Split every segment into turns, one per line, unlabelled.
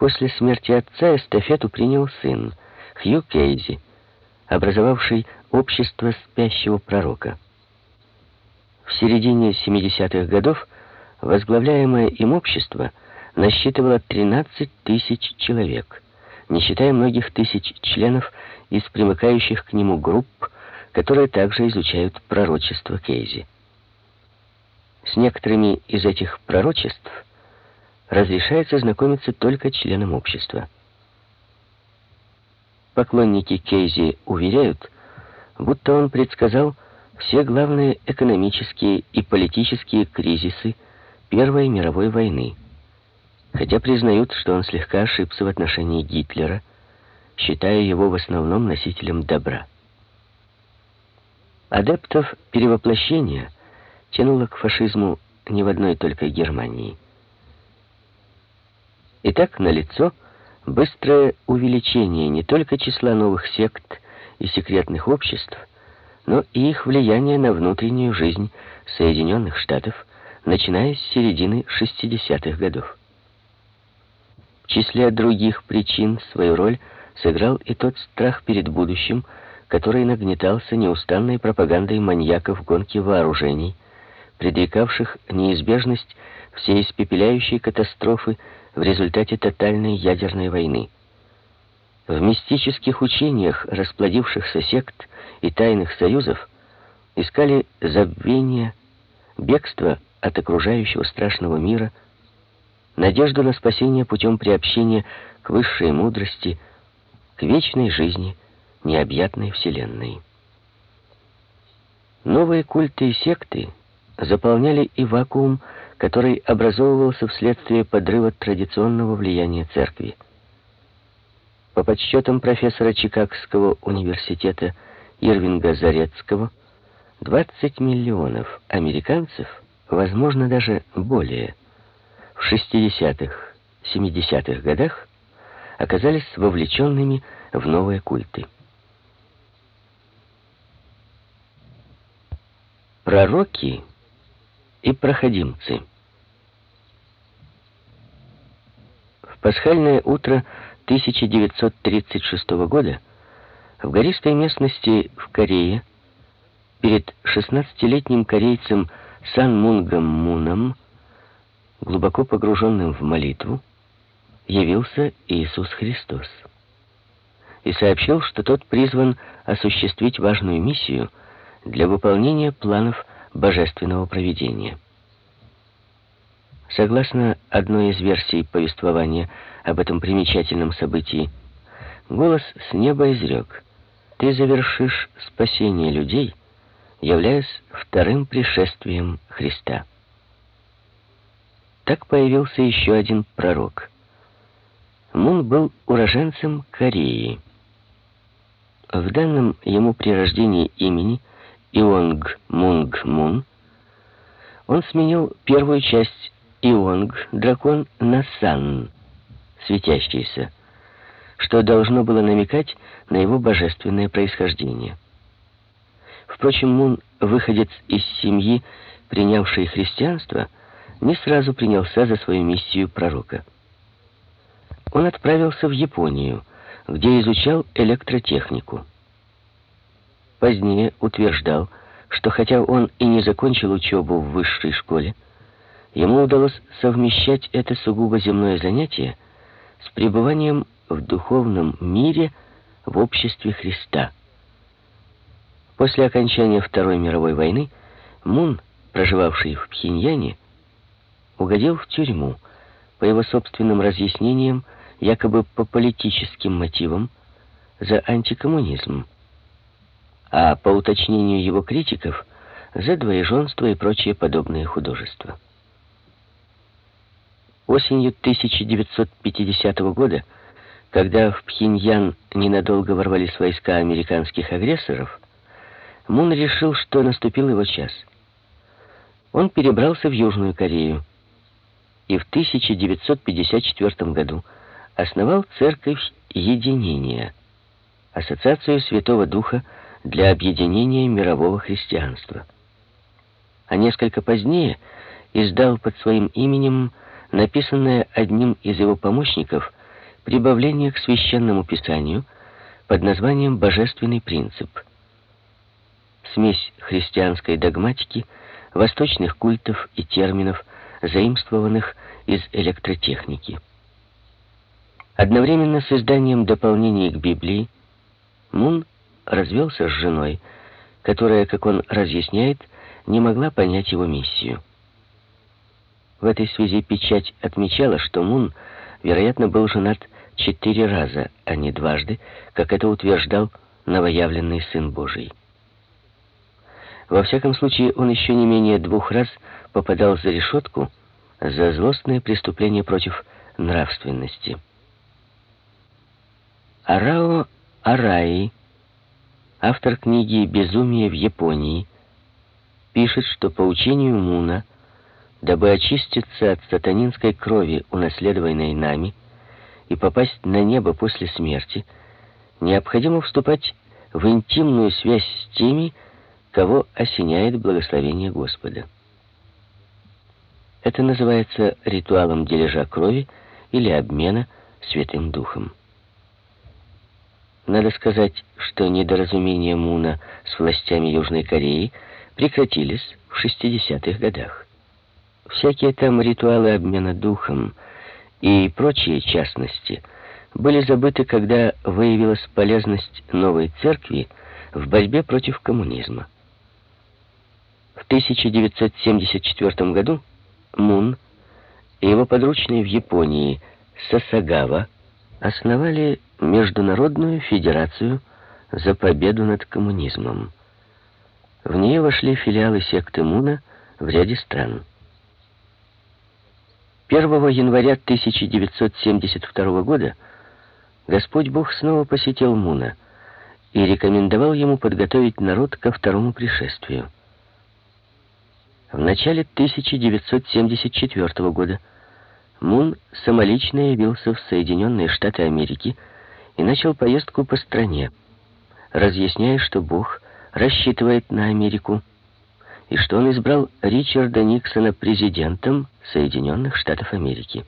После смерти отца эстафету принял сын, Хью Кейзи, образовавший общество спящего пророка. В середине 70-х годов возглавляемое им общество насчитывало 13 тысяч человек, не считая многих тысяч членов из примыкающих к нему групп, которые также изучают пророчество Кейзи. С некоторыми из этих пророчеств разрешается знакомиться только членам общества. Поклонники Кейзи уверяют, будто он предсказал все главные экономические и политические кризисы Первой мировой войны, хотя признают, что он слегка ошибся в отношении Гитлера, считая его в основном носителем добра. Адептов перевоплощения тянуло к фашизму не в одной только Германии. Итак, налицо быстрое увеличение не только числа новых сект и секретных обществ, но и их влияние на внутреннюю жизнь Соединенных Штатов, начиная с середины 60-х годов. В числе других причин свою роль сыграл и тот страх перед будущим, который нагнетался неустанной пропагандой маньяков гонки вооружений, предрекавших неизбежность всей испепеляющей катастрофы в результате тотальной ядерной войны. В мистических учениях расплодившихся сект и тайных союзов искали забвения, бегство от окружающего страшного мира, надежду на спасение путем приобщения к высшей мудрости, к вечной жизни необъятной вселенной. Новые культы и секты заполняли и вакуум, который образовывался вследствие подрыва традиционного влияния церкви. По подсчетам профессора Чикагского университета Ирвинга Зарецкого, 20 миллионов американцев, возможно, даже более, в 60-х, 70-х годах оказались вовлеченными в новые культы. Пророки и проходимцы. В пасхальное утро 1936 года в гористой местности в Корее перед 16-летним корейцем Сан Мунгом Муном, глубоко погруженным в молитву, явился Иисус Христос и сообщил, что тот призван осуществить важную миссию для выполнения планов божественного провидения. Согласно одной из версий повествования об этом примечательном событии, голос с неба изрек: «Ты завершишь спасение людей, являясь вторым пришествием Христа». Так появился еще один пророк. Мун был уроженцем Кореи. В данном ему при рождении имени Ионг Мунг Мун он сменил первую часть Ионг, дракон, на Сан, светящийся, что должно было намекать на его божественное происхождение. Впрочем, Мун, выходец из семьи, принявшей христианство, не сразу принялся за свою миссию пророка. Он отправился в Японию, где изучал электротехнику. Позднее утверждал, что хотя он и не закончил учебу в высшей школе, ему удалось совмещать это сугубо земное занятие с пребыванием в духовном мире в обществе Христа. После окончания Второй мировой войны Мун, проживавший в Пхеньяне, угодил в тюрьму, по его собственным разъяснениям, якобы по политическим мотивам, за антикоммунизм, а по уточнению его критиков, за двоеженство и прочие подобные художества. Осенью 1950 года, когда в Пхеньян ненадолго ворвались войска американских агрессоров, Мун решил, что наступил его час. Он перебрался в Южную Корею и в 1954 году основал Церковь Единения, Ассоциацию Святого Духа для объединения мирового христианства. А несколько позднее издал под своим именем написанное одним из его помощников прибавление к священному писанию под названием «Божественный принцип». Смесь христианской догматики, восточных культов и терминов, заимствованных из электротехники. Одновременно с изданием дополнений к Библии Мун развелся с женой, которая, как он разъясняет, не могла понять его миссию. В этой связи печать отмечала, что Мун, вероятно, был женат 4 раза, а не дважды, как это утверждал новоявленный Сын Божий. Во всяком случае, он еще не менее 2 раз попадал за решетку за злостные преступления против нравственности. Арао Араи, автор книги «Безумие в Японии», пишет, что по учению Муна, дабы очиститься от сатанинской крови, унаследованной нами, и попасть на небо после смерти, необходимо вступать в интимную связь с теми, кого осеняет благословение Господа. Это называется ритуалом дележа крови или обмена Святым Духом. Надо сказать, что недоразумения Муна с властями Южной Кореи прекратились в 60-х годах. Всякие там ритуалы обмена духом и прочие частности были забыты, когда выявилась полезность новой церкви в борьбе против коммунизма. В 1974 году Мун и его подручные в Японии Сасагава основали Международную федерацию за победу над коммунизмом. В нее вошли филиалы секты Муна в ряде стран. 1 января 1972 года Господь Бог снова посетил Муна и рекомендовал ему подготовить народ ко второму пришествию. В начале 1974 года Мун самолично явился в Соединенные Штаты Америки и начал поездку по стране, разъясняя, что Бог рассчитывает на Америку и что он избрал Ричарда Никсона президентом Соединенных Штатов Америки.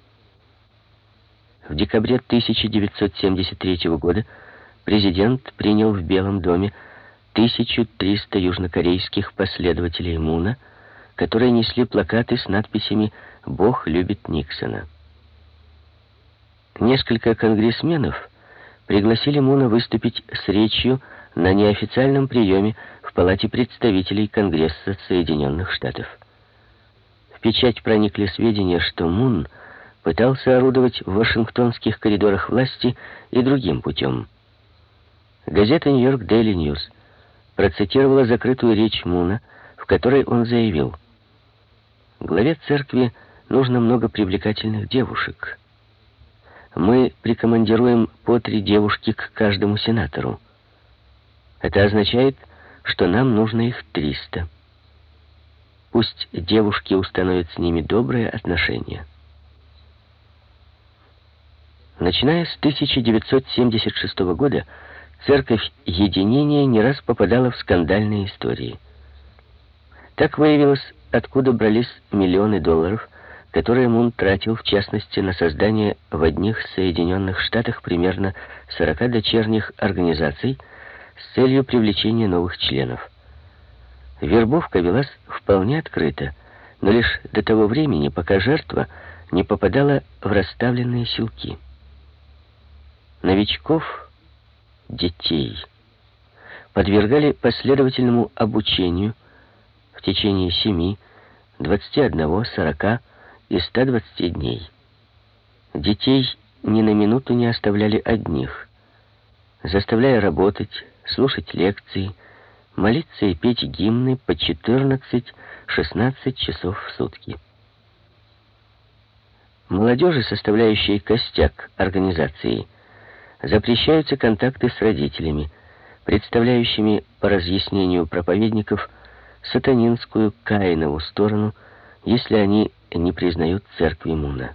В декабре 1973 года президент принял в Белом доме 1300 южнокорейских последователей Муна, которые несли плакаты с надписями «Бог любит Никсона». Несколько конгрессменов пригласили Муна выступить с речью на неофициальном приеме в Палате представителей Конгресса Соединенных Штатов. В печать проникли сведения, что Мун пытался орудовать в вашингтонских коридорах власти и другим путем. Газета «Нью-Йорк Дейли Ньюс» процитировала закрытую речь Муна, в которой он заявил: «Главе церкви нужно много привлекательных девушек. Мы прикомандируем по 3 девушки к каждому сенатору. Это означает, что нам нужно их 300. Пусть девушки установят с ними добрые отношения». Начиная с 1976 года Церковь Единения не раз попадала в скандальные истории. Так выявилось, откуда брались миллионы долларов, которые Мун тратил, в частности, на создание в одних Соединенных Штатах примерно 40 дочерних организаций с целью привлечения новых членов. Вербовка велась вполне открыто, но лишь до того времени, пока жертва не попадала в расставленные силки. Новичков, детей, подвергали последовательному обучению в течение 7, 21, 40 и 120 дней. Детей ни на минуту не оставляли одних, заставляя работать, слушать лекции, молиться и петь гимны по 14-16 часов в сутки. Молодежи, составляющей костяк организации, запрещаются контакты с родителями, представляющими, по разъяснению проповедников, сатанинскую Каинову сторону, если они не признают церкви Муна.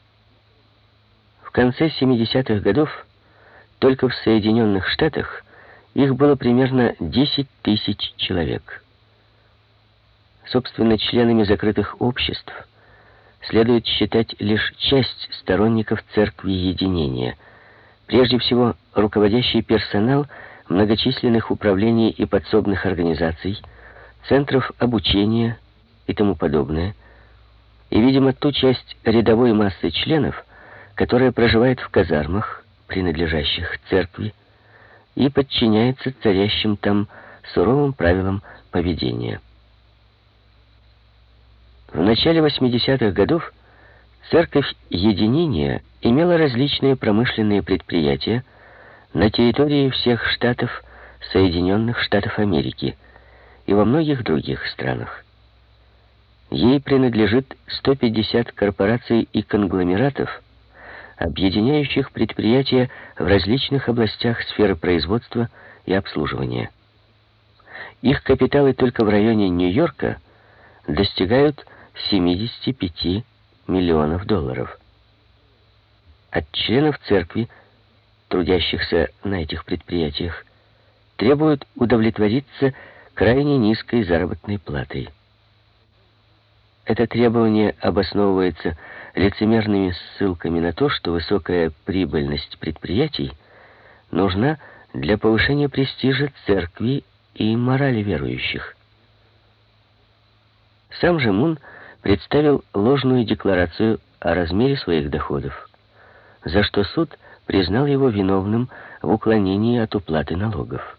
В конце 70-х годов только в Соединенных Штатах их было примерно 10 тысяч человек. Собственно, членами закрытых обществ следует считать лишь часть сторонников Церкви Единения. Прежде всего, руководящий персонал многочисленных управлений и подсобных организаций, центров обучения и тому подобное, и, видимо, ту часть рядовой массы членов, которая проживает в казармах, принадлежащих церкви, и подчиняется царящим там суровым правилам поведения. В начале 80-х годов Церковь Единения имела различные промышленные предприятия на территории всех штатов Соединенных Штатов Америки и во многих других странах. Ей принадлежит 150 корпораций и конгломератов, объединяющих предприятия в различных областях сферы производства и обслуживания. Их капиталы только в районе Нью-Йорка достигают 75 миллионов долларов. От членов церкви, трудящихся на этих предприятиях, требуют удовлетвориться крайне низкой заработной платой. Это требование обосновывается лицемерными ссылками на то, что высокая прибыльность предприятий нужна для повышения престижа церкви и морали верующих. Сам же Мун представил ложную декларацию о размере своих доходов, за что суд признал его виновным в уклонении от уплаты налогов.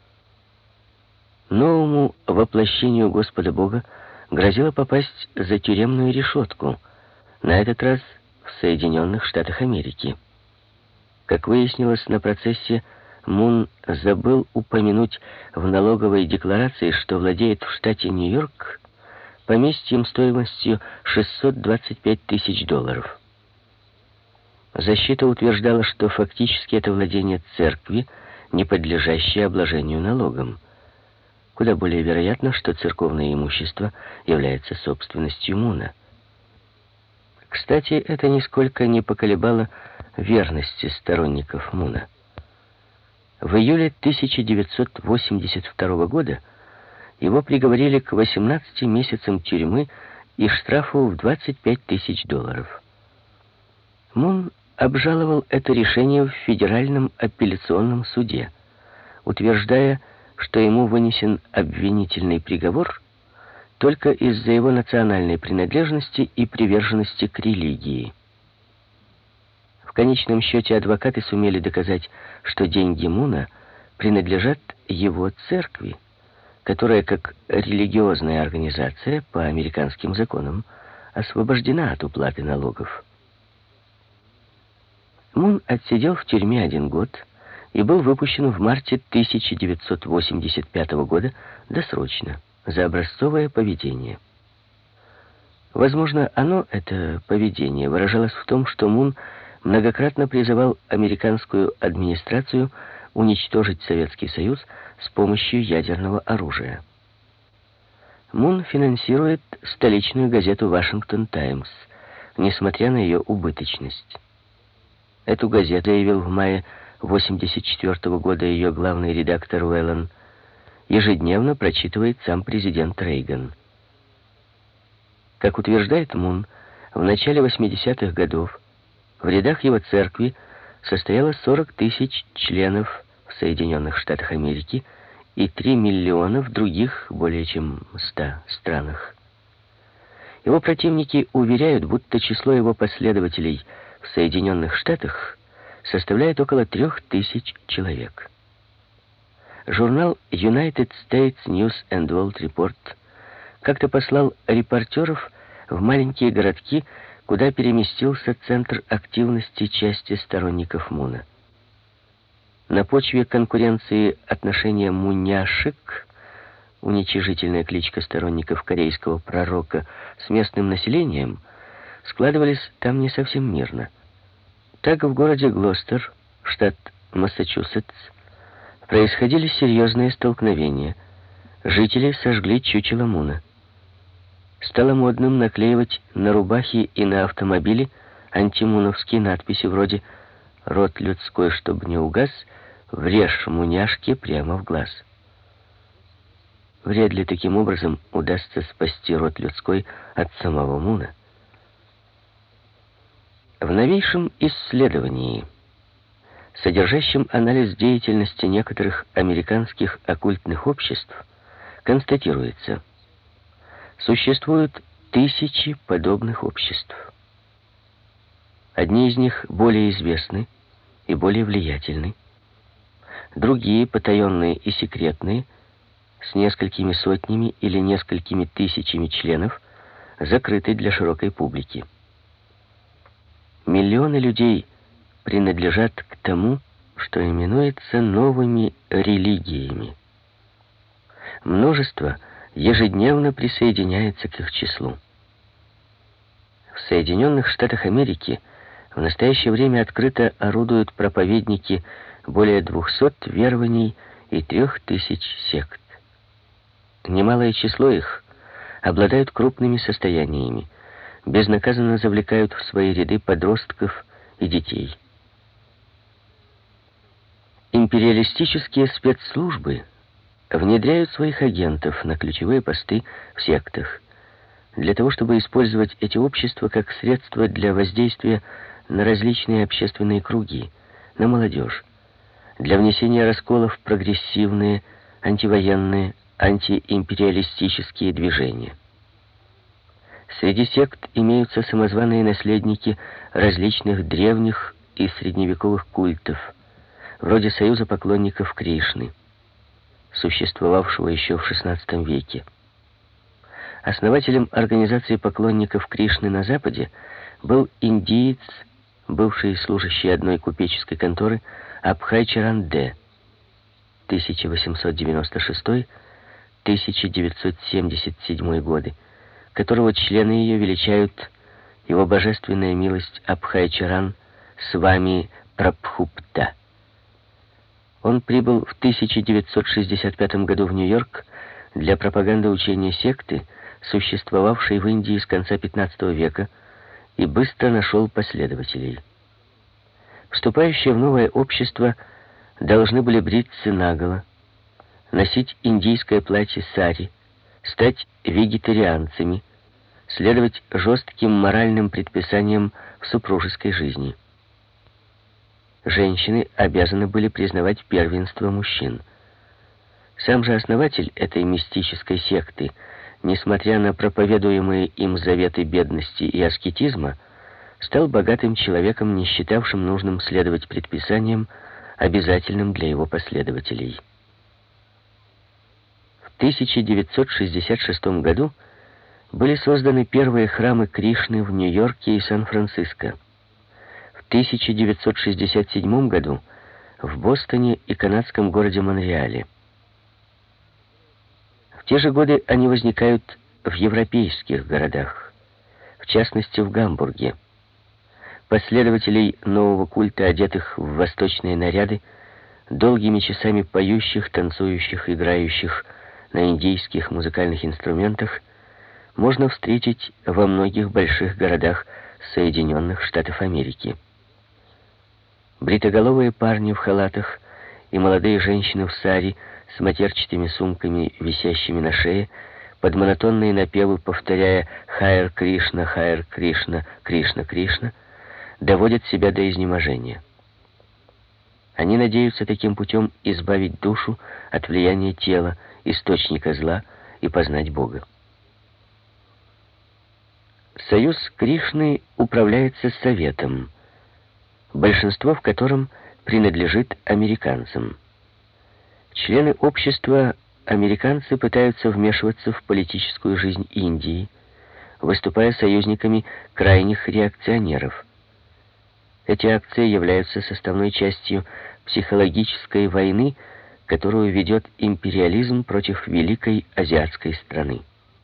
Новому воплощению Господа Бога грозило попасть за тюремную решетку, на этот раз в Соединенных Штатах Америки. Как выяснилось на процессе, Мун забыл упомянуть в налоговой декларации, что владеет в штате Нью-Йорк поместьем стоимостью $625 тысяч. Защита утверждала, что фактически это владение церкви, не подлежащее обложению налогом. Куда более вероятно, что церковное имущество является собственностью Муна. Кстати, это нисколько не поколебало верности сторонников Муна. В июле 1982 года его приговорили к 18 месяцам тюрьмы и штрафу в $25 тысяч. Мун обжаловал это решение в Федеральном апелляционном суде, утверждая, что ему вынесен обвинительный приговор только из-за его национальной принадлежности и приверженности к религии. В конечном счете адвокаты сумели доказать, что деньги Муна принадлежат его церкви, которая, как религиозная организация по американским законам, освобождена от уплаты налогов. Мун отсидел в тюрьме 1 год и был выпущен в марте 1985 года досрочно за образцовое поведение. Возможно, это поведение, выражалось в том, что Мун многократно призывал американскую администрацию уничтожить Советский Союз с помощью ядерного оружия. Мун финансирует столичную газету «Вашингтон Таймс», несмотря на ее убыточность. Эту газету, заявил в мае 1984 года ее главный редактор Уэллон, ежедневно прочитывает сам президент Рейган. Как утверждает Мун, в начале 80-х годов в рядах его церкви состояло 40 тысяч членов в Соединенных Штатах Америки и 3 миллиона в других более чем 100 странах. Его противники уверяют, будто число его последователей в Соединенных Штатах составляет около 3000 человек. Журнал United States News and World Report как-то послал репортеров в маленькие городки, куда переместился центр активности части сторонников Муна. На почве конкуренции отношения «муняшек», уничижительная кличка сторонников корейского пророка, с местным населением, складывались там не совсем мирно. Так в городе Глостер, штат Массачусетс, происходили серьезные столкновения. Жители сожгли чучело Муна. Стало модным наклеивать на рубахи и на автомобили антимуновские надписи вроде «Род людской, чтоб не угас, врежь муняшке прямо в глаз». Вряд ли таким образом удастся спасти род людской от самого Муна. В новейшем исследовании, содержащем анализ деятельности некоторых американских оккультных обществ, констатируется: существуют тысячи подобных обществ. Одни из них более известны и более влиятельны, другие, потаенные и секретные, с несколькими сотнями или несколькими тысячами членов, закрыты для широкой публики. Миллионы людей принадлежат к тому, что именуется новыми религиями. Множество ежедневно присоединяется к их числу. В Соединенных Штатах Америки в настоящее время открыто орудуют проповедники более 200 верований и 3000 сект. Немалое число их обладают крупными состояниями, безнаказанно завлекают в свои ряды подростков и детей. Империалистические спецслужбы внедряют своих агентов на ключевые посты в сектах, для того, чтобы использовать эти общества как средство для воздействия на различные общественные круги, на молодежь, для внесения расколов в прогрессивные, антивоенные, антиимпериалистические движения. Среди сект имеются самозваные наследники различных древних и средневековых культов, вроде союза поклонников Кришны, существовавшего еще в XVI веке. Основателем организации поклонников Кришны на Западе был индиец, бывший служащий одной купеческой конторы Абхай Чаран Де, 1896-1977 годы, которого члены ее величают его божественная милость Абхай Чаран Свами Прабхупта. Он прибыл в 1965 году в Нью-Йорк для пропаганды учения секты, существовавшей в Индии с конца XV века, и быстро нашел последователей. Вступающие в новое общество должны были бриться наголо, носить индийское платье сари, стать вегетарианцами, следовать жестким моральным предписаниям в супружеской жизни. Женщины обязаны были признавать первенство мужчин. Сам же основатель этой мистической секты, несмотря на проповедуемые им заветы бедности и аскетизма, стал богатым человеком, не считавшим нужным следовать предписаниям, обязательным для его последователей. В 1966 году были созданы первые храмы Кришны в Нью-Йорке и Сан-Франциско. В 1967 году в Бостоне и канадском городе Монреале. В те же годы они возникают в европейских городах, в частности в Гамбурге. Последователей нового культа, одетых в восточные наряды, долгими часами поющих, танцующих, играющих на индийских музыкальных инструментах, можно встретить во многих больших городах Соединенных Штатов Америки. Бритоголовые парни в халатах и молодые женщины в сари с матерчатыми сумками, висящими на шее, под монотонные напевы, повторяя «Хайр Кришна, Хайр Кришна, Кришна, Кришна», доводят себя до изнеможения. Они надеются таким путем избавить душу от влияния тела, источника зла, и познать Бога. Союз Кришны управляется советом, большинство в котором принадлежит американцам. Члены общества американцы пытаются вмешиваться в политическую жизнь Индии, выступая союзниками крайних реакционеров. Эти акции являются составной частью психологической войны, которую ведет империализм против великой азиатской страны.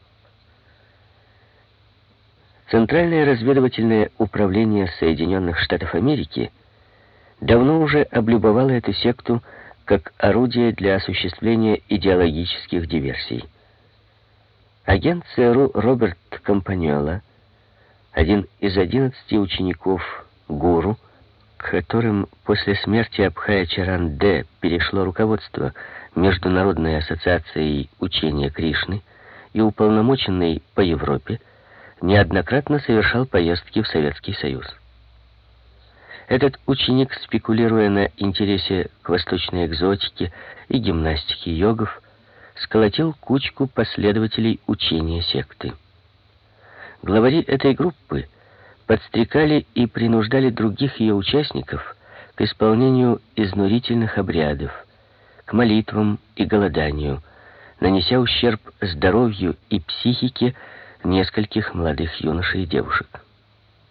Центральное разведывательное управление Соединенных Штатов Америки давно уже облюбовало эту секту как орудие для осуществления идеологических диверсий. Агент ЦРУ Роберт Кампаньола, один из 11 учеников гуру, к которым после смерти Абхая Чаран Де перешло руководство Международной ассоциацией учения Кришны и уполномоченный по Европе, неоднократно совершал поездки в Советский Союз. Этот ученик, спекулируя на интересе к восточной экзотике и гимнастике йогов, сколотил кучку последователей учения секты. Главари этой группы подстрекали и принуждали других ее участников к исполнению изнурительных обрядов, к молитвам и голоданию, нанеся ущерб здоровью и психике нескольких молодых юношей и девушек.